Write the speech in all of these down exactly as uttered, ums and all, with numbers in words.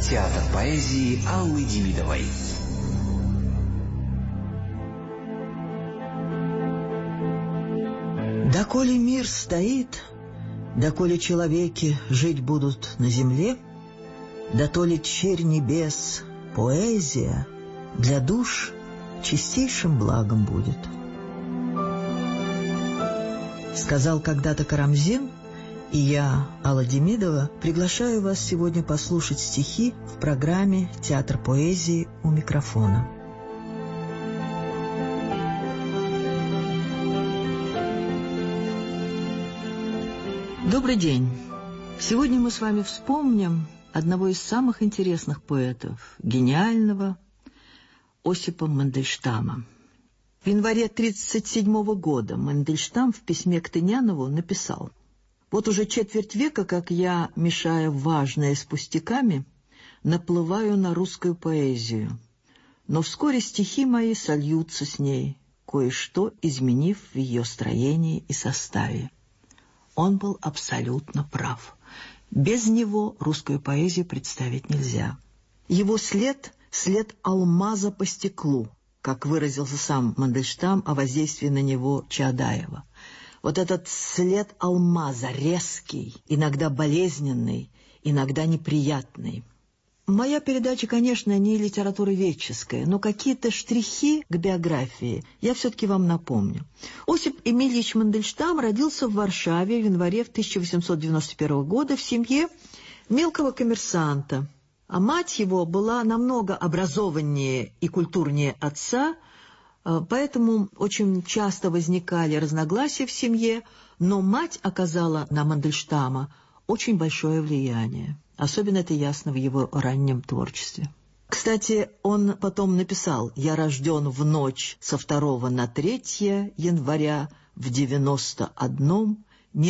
Театр поэзии Аллы Демидовой. Доколе мир стоит, доколе человеки жить будут на земле, дотоле черь небес, поэзия для душ чистейшим благом будет. Сказал когда-то Карамзин, и я, Алла Демидова, приглашаю вас сегодня послушать стихи в программе «Театр поэзии» у микрофона. Добрый день! Сегодня мы с вами вспомним одного из самых интересных поэтов, гениального Осипа Мандельштама. В январе тридцать седьмого года Мандельштам в письме к Тынянову написал: «Вот уже четверть века, как я, мешая важное с пустяками, наплываю на русскую поэзию, но вскоре стихи мои сольются с ней, кое-что изменив в ее строении и составе». Он был абсолютно прав. Без него русскую поэзию представить нельзя. Его след — след алмаза по стеклу, как выразился сам Мандельштам о воздействии на него Чаадаева. Вот этот след алмаза, резкий, иногда болезненный, иногда неприятный. Моя передача, конечно, не литературоведческая, но какие-то штрихи к биографии я все-таки вам напомню. Осип Эмильевич Мандельштам родился в Варшаве в январе тысяча восемьсот девяносто первого года в семье мелкого коммерсанта, а мать его была намного образованнее и культурнее отца, поэтому очень часто возникали разногласия в семье, но мать оказала на Мандельштама очень большое влияние. Особенно это ясно в его раннем творчестве. Кстати, он потом написал: «Я рожден в ночь со второго на третье января в девяносто одном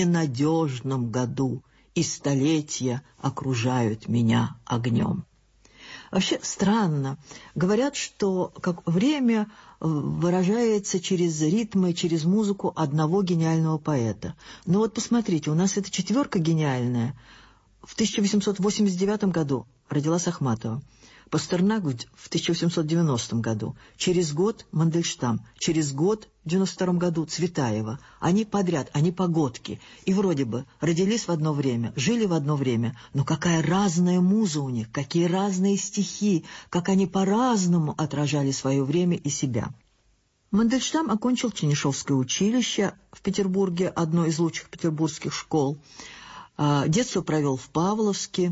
ненадежном году, и столетия окружают меня огнем». Вообще странно. Говорят, что как время выражается через ритмы, через музыку одного гениального поэта. Но вот посмотрите, у нас эта четверка гениальная. В тысяча восемьсот восемьдесят девятом году родилась Ахматова, Пастернак в тысяча восемьсот девяностом году, через год Мандельштам, через год в девяносто втором году Цветаева. Они подряд, они погодки. И вроде бы родились в одно время, жили в одно время, но какая разная муза у них, какие разные стихи, как они по-разному отражали свое время и себя. Мандельштам окончил Ченишевское училище в Петербурге, одно из лучших петербургских школ. Детство провел в Павловске,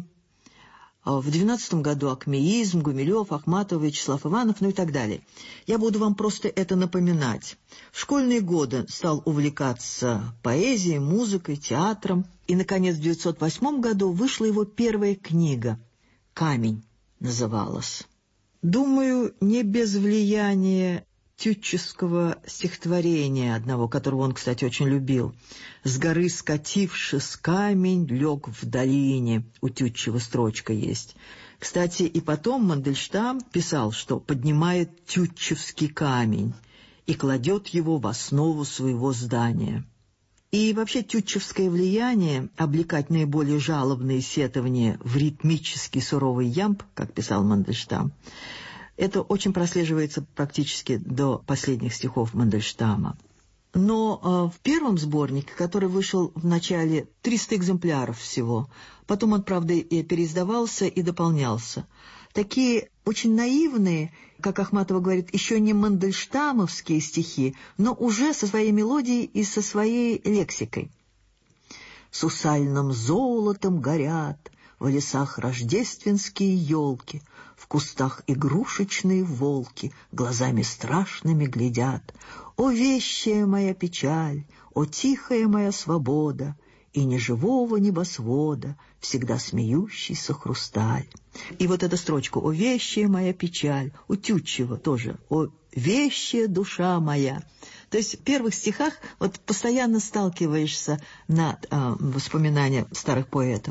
в двенадцатом году акмеизм, Гумилев, Ахматова, Вячеслав Иванов, ну и так далее. Я буду вам просто это напоминать. В школьные годы стал увлекаться поэзией, музыкой, театром. И, наконец, в девятьсот восьмом году вышла его первая книга «Камень» называлась. Думаю, не без влияния тютчевского стихотворения одного, которого он, кстати, очень любил. «С горы скатившись камень, лег в долине». У Тютчева строчка есть. Кстати, и потом Мандельштам писал, что поднимает тютчевский камень и кладет его в основу своего здания. И вообще тютчевское влияние облекать наиболее жалобные сетования в ритмический суровый ямб, как писал Мандельштам, это очень прослеживается практически до последних стихов Мандельштама. Но э, в первом сборнике, который вышел в начале, триста экземпляров всего, потом он, правда, и переиздавался и дополнялся. Такие очень наивные, как Ахматова говорит, еще не мандельштамовские стихи, но уже со своей мелодией и со своей лексикой. «Сусальным золотом горят в лесах рождественские елки, в кустах игрушечные волки глазами страшными глядят. О, вещая моя печаль, о, тихая моя свобода, и ни живого небосвода всегда смеющийся хрусталь». И вот эта строчка «О, вещая моя печаль» у Тютчева тоже «О, вещая душа моя». То есть в первых стихах вот постоянно сталкиваешься на э, воспоминания старых поэтов.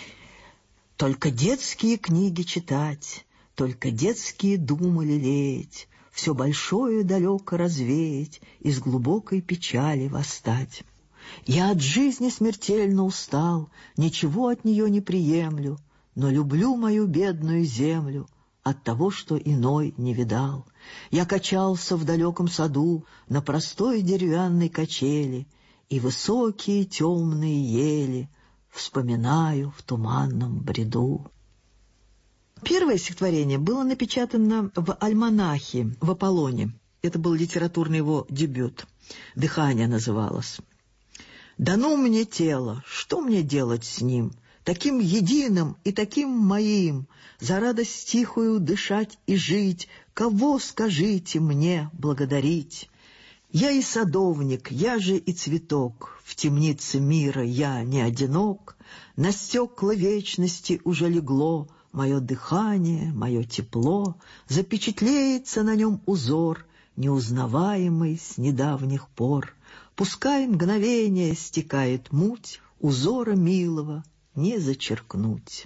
«Только детские книги читать, только детские думы лелеять, все большое далеко развеять, из глубокой печали восстать. Я от жизни смертельно устал, ничего от нее не приемлю, но люблю мою бедную землю от того, что иной не видал. Я качался в далеком саду на простой деревянной качели, и высокие темные ели вспоминаю в туманном бреду. Первое стихотворение было напечатано в альманахе в Аполлоне. Это был литературный его дебют. «Дыхание» называлось. «Дано мне тело, что мне делать с ним? Таким единым и таким моим, за радость тихую дышать и жить, кого, скажите, мне благодарить? Я и садовник, я же и цветок, в темнице мира я не одинок, на стекла вечности уже легло мое дыхание, мое тепло, запечатлеется на нем узор, неузнаваемый с недавних пор. Пускай мгновение стекает муть, узора милого не зачеркнуть».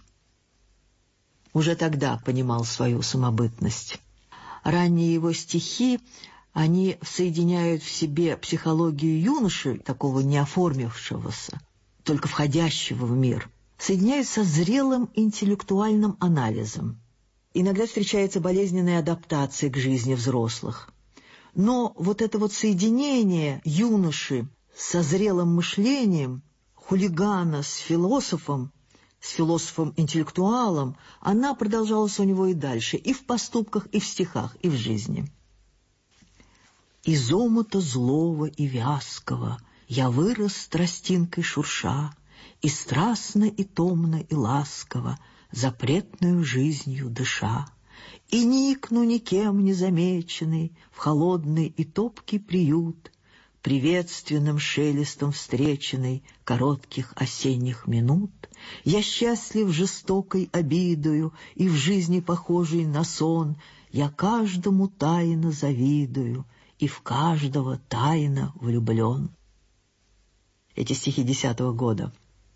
Уже тогда понимал свою самобытность. Ранние его стихи, они соединяют в себе психологию юноши, такого не оформившегося, только входящего в мир, соединяют со зрелым интеллектуальным анализом. Иногда встречается болезненная адаптация к жизни взрослых. Но вот это вот соединение юноши со зрелым мышлением, хулигана с философом, с философом-интеллектуалом, она продолжалась у него и дальше, и в поступках, и в стихах, и в жизни. «Из омута злого и вязкого я вырос тростинкой шурша, и страстно, и томно, и ласково, запретную жизнью дыша. И никну никем не замеченный в холодный и топкий приют, приветственным шелестом встреченный коротких осенних минут, я счастлив жестокой обидою и в жизни похожей на сон, я каждому тайно завидую и в каждого тайно влюблен». Эти стихи десятого года.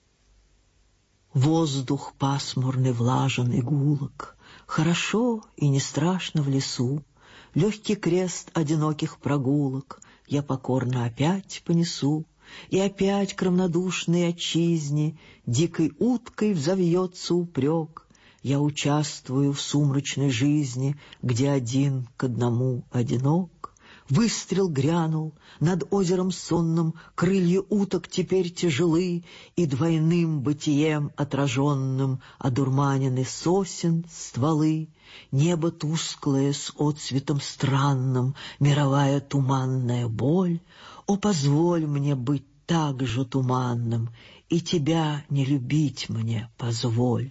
Воздух пасмурный, влажен и гулок, хорошо и не страшно в лесу, легкий крест одиноких прогулок я покорно опять понесу, и опять к равнодушной отчизне дикой уткой взовьется упрек. Я участвую в сумрачной жизни, где один к одному одинок. Выстрел грянул над озером сонным, крылья уток теперь тяжелы, и двойным бытием отраженным одурманены сосен стволы. Небо тусклое с отцветом странным, мировая туманная боль. О, позволь мне быть так же туманным, и тебя не любить мне позволь.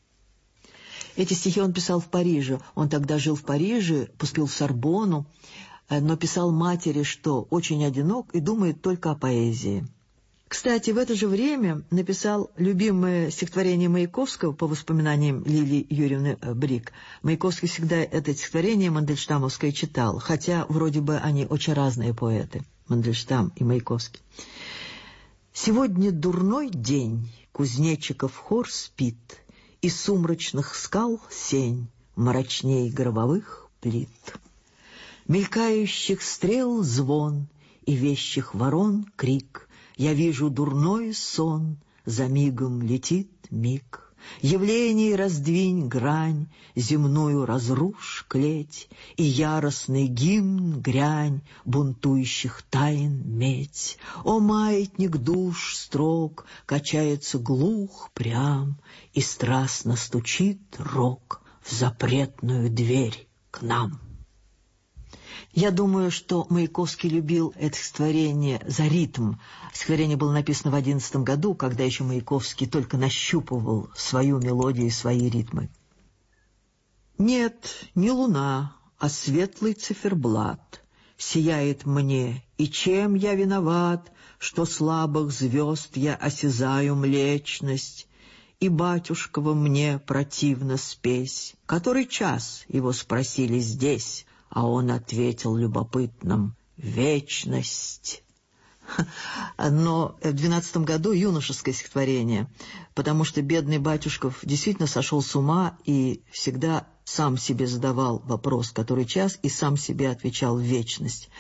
Эти стихи он писал в Париже. Он тогда жил в Париже, поступил в Сорбонну, но писал матери, что очень одинок и думает только о поэзии. Кстати, в это же время написал любимое стихотворение Маяковского по воспоминаниям Лилии Юрьевны Брик. Маяковский всегда это стихотворение мандельштамовское читал, хотя вроде бы они очень разные поэты, Мандельштам и Маяковский. «Сегодня дурной день, кузнечиков хор спит, и сумрачных скал сень мрачней гробовых плит. Мелькающих стрел звон и вещих ворон крик, я вижу дурной сон, за мигом летит миг. Явлений раздвинь грань, земную разрушь клеть, и яростный гимн грянь, бунтующих тайн медь. О, маятник душ строг качается глух прям, и страстно стучит рог в запретную дверь к нам». Я думаю, что Маяковский любил это стихотворение за ритм. Стихотворение было написано в одиннадцатом году, когда еще Маяковский только нащупывал свою мелодию и свои ритмы. «Нет, не луна, а светлый циферблат сияет мне, и чем я виноват, что слабых звезд я осязаю млечность, и батюшкова мне противна спесь. Который час?» его спросили здесь, а он ответил любопытным: «Вечность». Но в двенадцатом году юношеское стихотворение, потому что бедный батюшков действительно сошел с ума и всегда сам себе задавал вопрос, который час, и сам себе отвечал: «Вечность».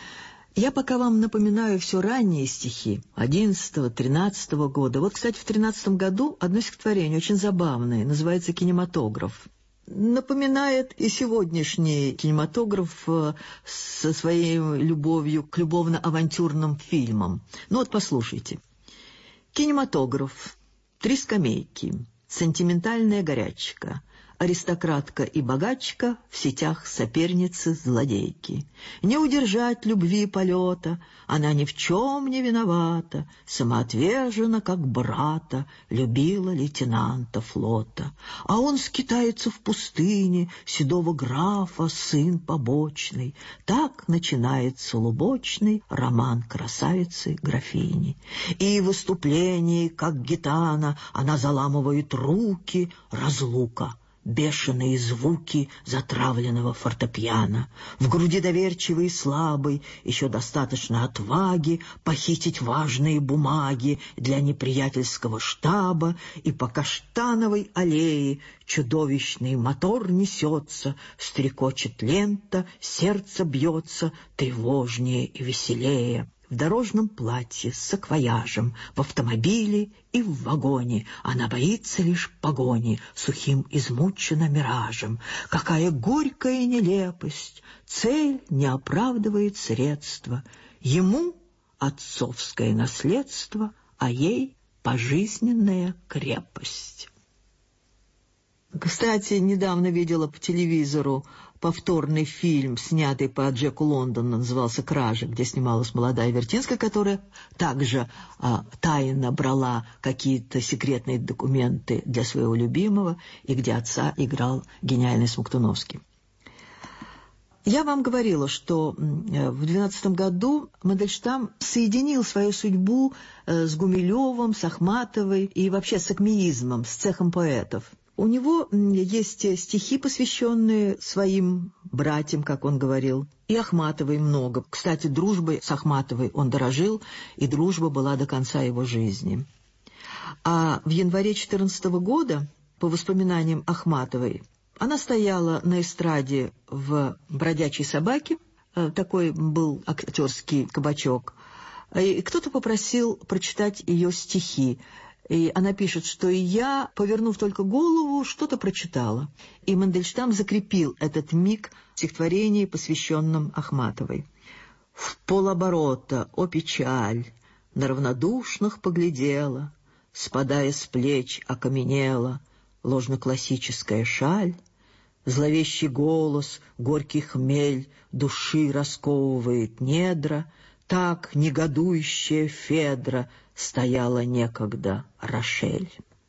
Я пока вам напоминаю все ранние стихи одиннадцатого-тринадцатого года. Вот, кстати, в тринадцатом году одно стихотворение очень забавное, называется «Кинематограф». Напоминает и сегодняшний кинематограф со своей любовью к любовно-авантюрным фильмам. Ну вот послушайте. Кинематограф, три скамейки, сентиментальная горячка, аристократка и богачка в сетях соперницы-злодейки. Не удержать любви полета, она ни в чем не виновата, самоотвержена, как брата, любила лейтенанта флота. А он скитается в пустыне, седого графа, сын побочный. Так начинается лубочный роман красавицы-графини. И в выступлении, как гитана, она заламывает руки, разлука. Бешеные звуки затравленного фортепиано. В груди доверчивый и слабый, еще достаточно отваги похитить важные бумаги для неприятельского штаба, и по Каштановой аллее чудовищный мотор несется, стрекочет лента, сердце бьется тревожнее и веселее. В дорожном платье с саквояжем, в автомобиле и в вагоне она боится лишь погони, сухим измучена миражем. Какая горькая нелепость! Цель не оправдывает средства. Ему отцовское наследство, а ей пожизненная крепость. Кстати, недавно видела по телевизору повторный фильм, снятый по Джеку Лондону, назывался «Кража», где снималась молодая Вертинская, которая также а, тайно брала какие-то секретные документы для своего любимого, и где отца играл гениальный Смоктуновский. Я вам говорила, что в двенадцатом году Мандельштам соединил свою судьбу с Гумилевым, с Ахматовой и вообще с акмеизмом, с цехом поэтов. У него есть стихи, посвященные своим братьям, как он говорил, и Ахматовой много. Кстати, дружбой с Ахматовой он дорожил, и дружба была до конца его жизни. А в январе четырнадцатого года, по воспоминаниям Ахматовой, она стояла на эстраде в «Бродячей собаке», такой был актерский кабачок, и кто-то попросил прочитать ее стихи. И она пишет, что и я, повернув только голову, что-то прочитала. И Мандельштам закрепил этот миг в стихотворении, посвященном Ахматовой. «В полоборота, о печаль, на равнодушных поглядела, спадая с плеч окаменела ложно-классическая шаль, зловещий голос, горький хмель души расковывает недра, так негодующая Федра стояла некогда Рошель».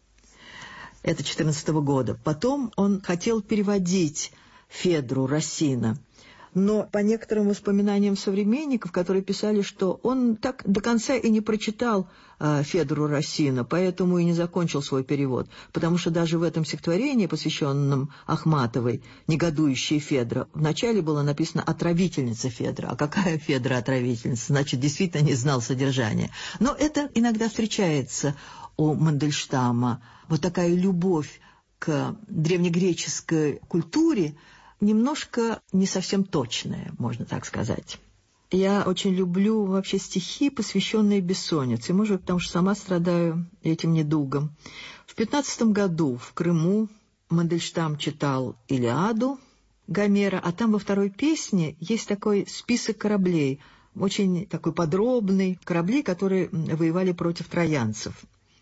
Это четырнадцатого года. Потом он хотел переводить Федру Рассина, но по некоторым воспоминаниям современников, которые писали, что он так до конца и не прочитал э, Федру Рассина, поэтому и не закончил свой перевод, потому что даже в этом стихотворении, посвященном Ахматовой, «Негодующая Федра», вначале было написано «Отравительница Федра». А какая Федра отравительница? Значит, действительно не знал содержания. Но это иногда встречается у Мандельштама. Вот такая любовь к древнегреческой культуре, немножко не совсем точная, можно так сказать. Я очень люблю вообще стихи, посвященные бессоннице, может быть, потому что сама страдаю этим недугом. В пятнадцатом году в Крыму Мандельштам читал «Илиаду» Гомера, а там во второй песне есть такой список кораблей, очень такой подробный, корабли, которые воевали против троянцев.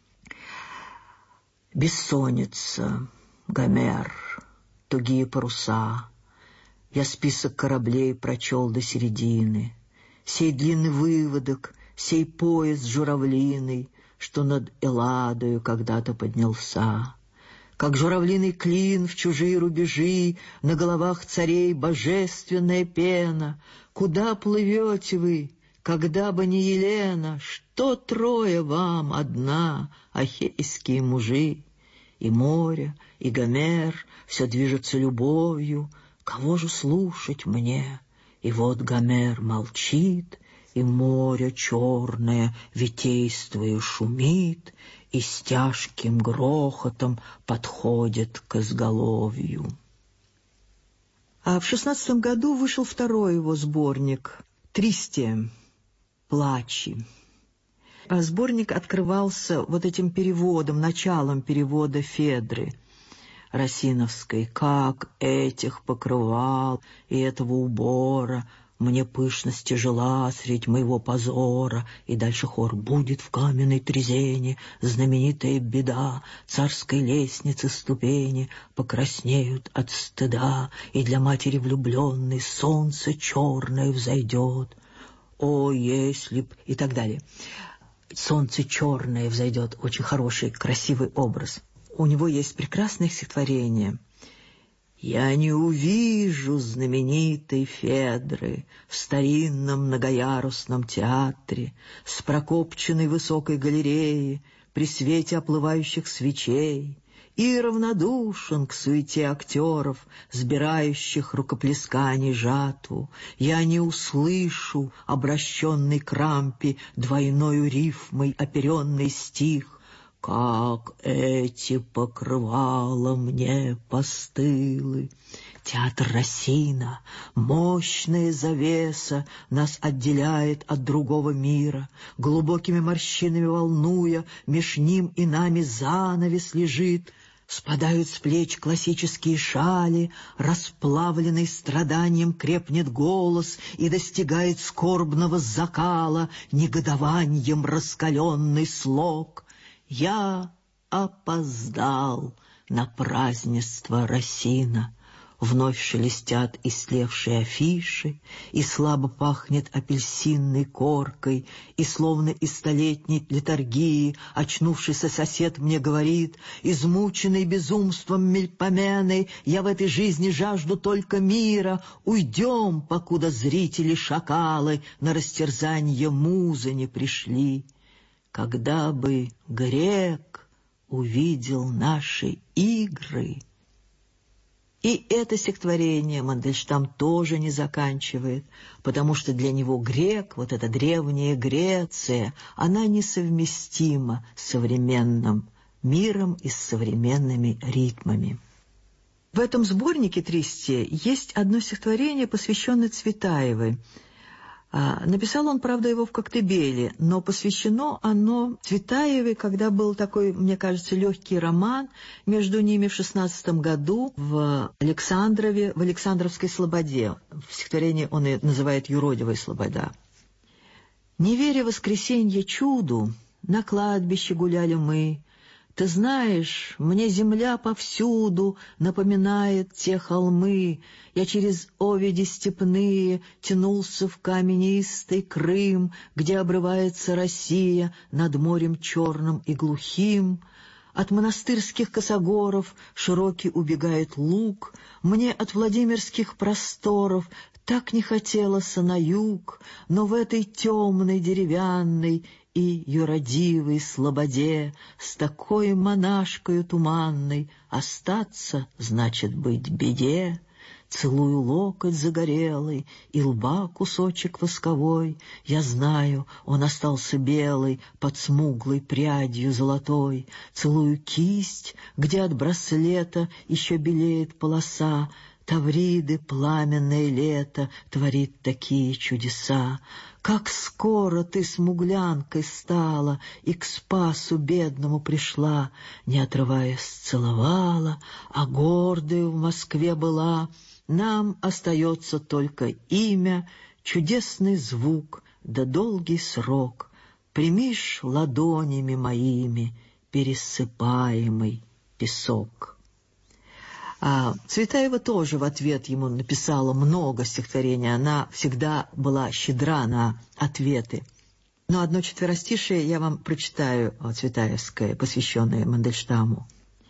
«Бессонница, Гомер, тугие паруса, я список кораблей прочел до середины, сей длинный выводок, сей поезд журавлиный, что над Элладою когда-то поднялся. Как журавлиный клин в чужие рубежи, на головах царей божественная пена. Куда плывете вы, когда бы не Елена? Что Троя вам одна, ахейские мужи? И море, и Гомер, все движется любовью. Кого же слушать мне? И вот Гомер молчит, и море черное, витействуя, шумит, и с тяжким грохотом подходит к изголовью». А в шестнадцатом году вышел второй его сборник Тристия. Плачи. Сборник открывался вот этим переводом, началом перевода Федры Расиновской. «Как этих покрывал и этого убора мне пышность тяжела средь моего позора». И дальше хор: «Будет в каменной трезине знаменитая беда, царской лестницы ступени покраснеют от стыда, и для матери влюбленной солнце черное взойдет. О, если б...» и так далее. «Солнце черное взойдет» — очень хороший, красивый образ. У него есть прекрасное стихотворение: «Я не увижу знаменитой Федры в старинном многоярусном театре с прокопченной высокой галереей при свете оплывающих свечей, и равнодушен к суете актеров, сбирающих рукоплесканий жатву. Я не услышу обращенный к рампе двойною рифмой оперенный стих: как эти покрывала мне постылы». Театр Расина, мощная завеса, нас отделяет от другого мира, глубокими морщинами волнуя, меж ним и нами занавес лежит. Спадают с плеч классические шали, расплавленный страданием крепнет голос и достигает скорбного закала негодованием раскаленный слог. Я опоздал на празднество Расина. Вновь шелестят истлевшие афиши, и слабо пахнет апельсинной коркой, и словно из столетней летаргии очнувшийся сосед мне говорит: измученный безумством мельпомены, я в этой жизни жажду только мира. Уйдем, покуда зрители-шакалы на растерзанье музы не пришли. Когда бы грек увидел наши игры... И это стихотворение Мандельштам тоже не заканчивает, потому что для него грек, вот эта древняя Греция, она несовместима с современным миром и с современными ритмами. В этом сборнике «Тристия» есть одно стихотворение, посвященное Цветаевой. Написал он, правда, его в Коктебеле, но посвящено оно Цветаевой, когда был такой, мне кажется, легкий роман между ними в шестнадцатом году в Александрове, в Александровской слободе. В стихотворении он и называет «Юродивая слобода». «Не веря воскресенье чуду, на кладбище гуляли мы. Ты знаешь, мне земля повсюду напоминает те холмы. Я через оведи степные тянулся в каменистый Крым, где обрывается Россия над морем черным и глухим. От монастырских косогоров широкий убегает луг. Мне от Владимирских просторов так не хотелось на юг, но в этой темной деревянной и юродивой слободе с такой монашкою туманной остаться значит быть беде. Целую локоть загорелый и лба кусочек восковой. Я знаю, он остался белый под смуглой прядью золотой. Целую кисть, где от браслета еще белеет полоса. Тавриды пламенное лето творит такие чудеса. Как скоро ты смуглянкой стала и к спасу бедному пришла, не отрываясь целовала, а гордою в Москве была. Нам остается только имя, чудесный звук да долгий срок. Примишь ладонями моими пересыпаемый песок». А Цветаева тоже в ответ ему написала много стихотворений. Она всегда была щедра на ответы. Но одно четверостишее я вам прочитаю, цветаевское, посвященное Мандельштаму.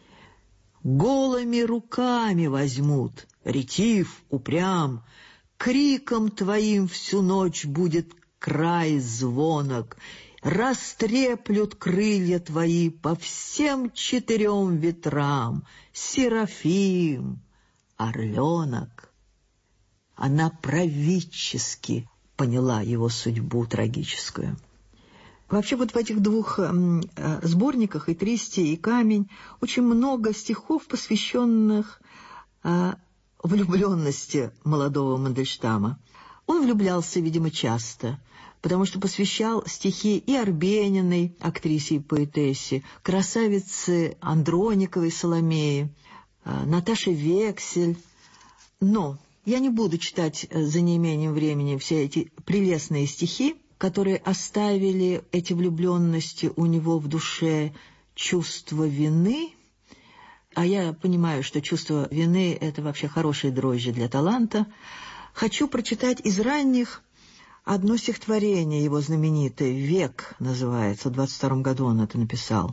«Голыми руками возьмут, ретив, упрям, криком твоим всю ночь будет край звонок, растреплют крылья твои по всем четырем ветрам, Серафим, орленок». Она правительски поняла его судьбу трагическую. Вообще вот в этих двух э, сборниках, и «Тристия», и «Камень», очень много стихов, посвященных э, влюбленности молодого Мандельштама. Он влюблялся, видимо, часто, потому что посвящал стихи и Арбениной, актрисе и поэтессе, красавице Андрониковой Соломее, Наташе Вексель. Но я не буду читать за неимением времени все эти прелестные стихи, которые оставили эти влюбленности у него в душе чувство вины. А я понимаю, что чувство вины — это вообще хорошие дрожжи для таланта. Хочу прочитать из ранних одно стихотворение его знаменитое, «Век» называется, в двадцать втором году он это написал.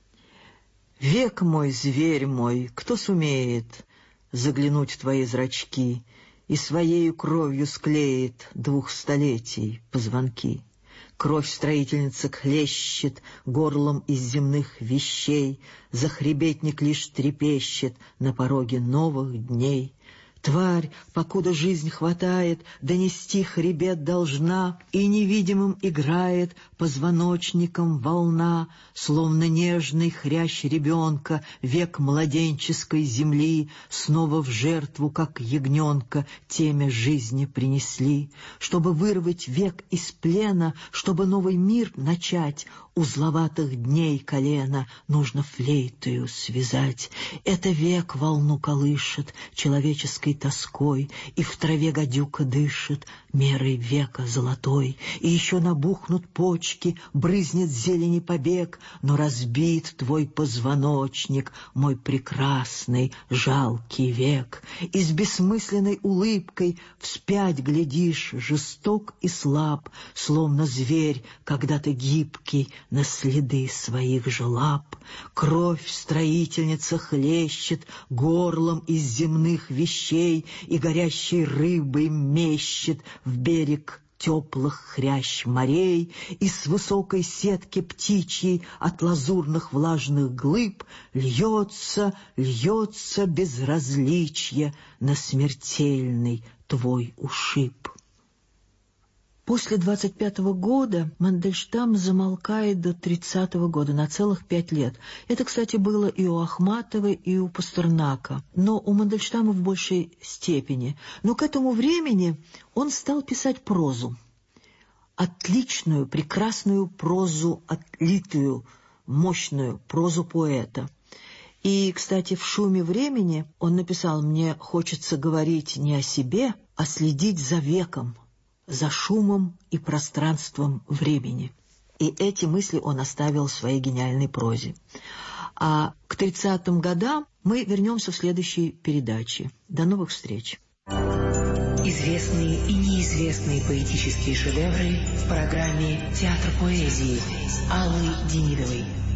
«Век мой, зверь мой, кто сумеет заглянуть в твои зрачки и своею кровью склеит двух столетий позвонки? Кровь строительницы хлещет горлом из земных вещей, захребетник лишь трепещет на пороге новых дней. Тварь, покуда жизнь хватает, донести хребет должна, и невидимым играет позвоночником волна, словно нежный хрящ ребенка, век младенческой земли, снова в жертву, как ягненка, темя жизни принесли. Чтобы вырвать век из плена, чтобы новый мир начать, узловатых дней колено нужно флейтою связать. Это век волну колышет человеческой тоской, и в траве гадюка дышит мерой века золотой, и еще набухнут почки, брызнет зелени побег, но разбит твой позвоночник, мой прекрасный жалкий век. И с бессмысленной улыбкой вспять глядишь, жесток и слаб, словно зверь, когда-то гибкий, на следы своих же лап. Кровь строительница хлещет горлом из земных вещей и горящей рыбой мещет в берег теплых хрящ морей, и с высокой сетки птичьей от лазурных влажных глыб льется, льется безразличие на смертельный твой ушиб. После двадцать пятого года Мандельштам замолкает до тридцатого года, на целых пять лет. Это, кстати, было и у Ахматовой, и у Пастернака, но у Мандельштама в большей степени. Но к этому времени он стал писать прозу. Отличную, прекрасную прозу, отлитую, мощную прозу поэта. И, кстати, в «Шуме времени» он написал: «Мне хочется говорить не о себе, а следить за веком, за шумом и пространством времени». И эти мысли он оставил в своей гениальной прозе. А к тридцатым годам мы вернемся в следующей передаче. До новых встреч. Известные и неизвестные поэтические шедевры в программе «Театр поэзии» Аллы Демидовой.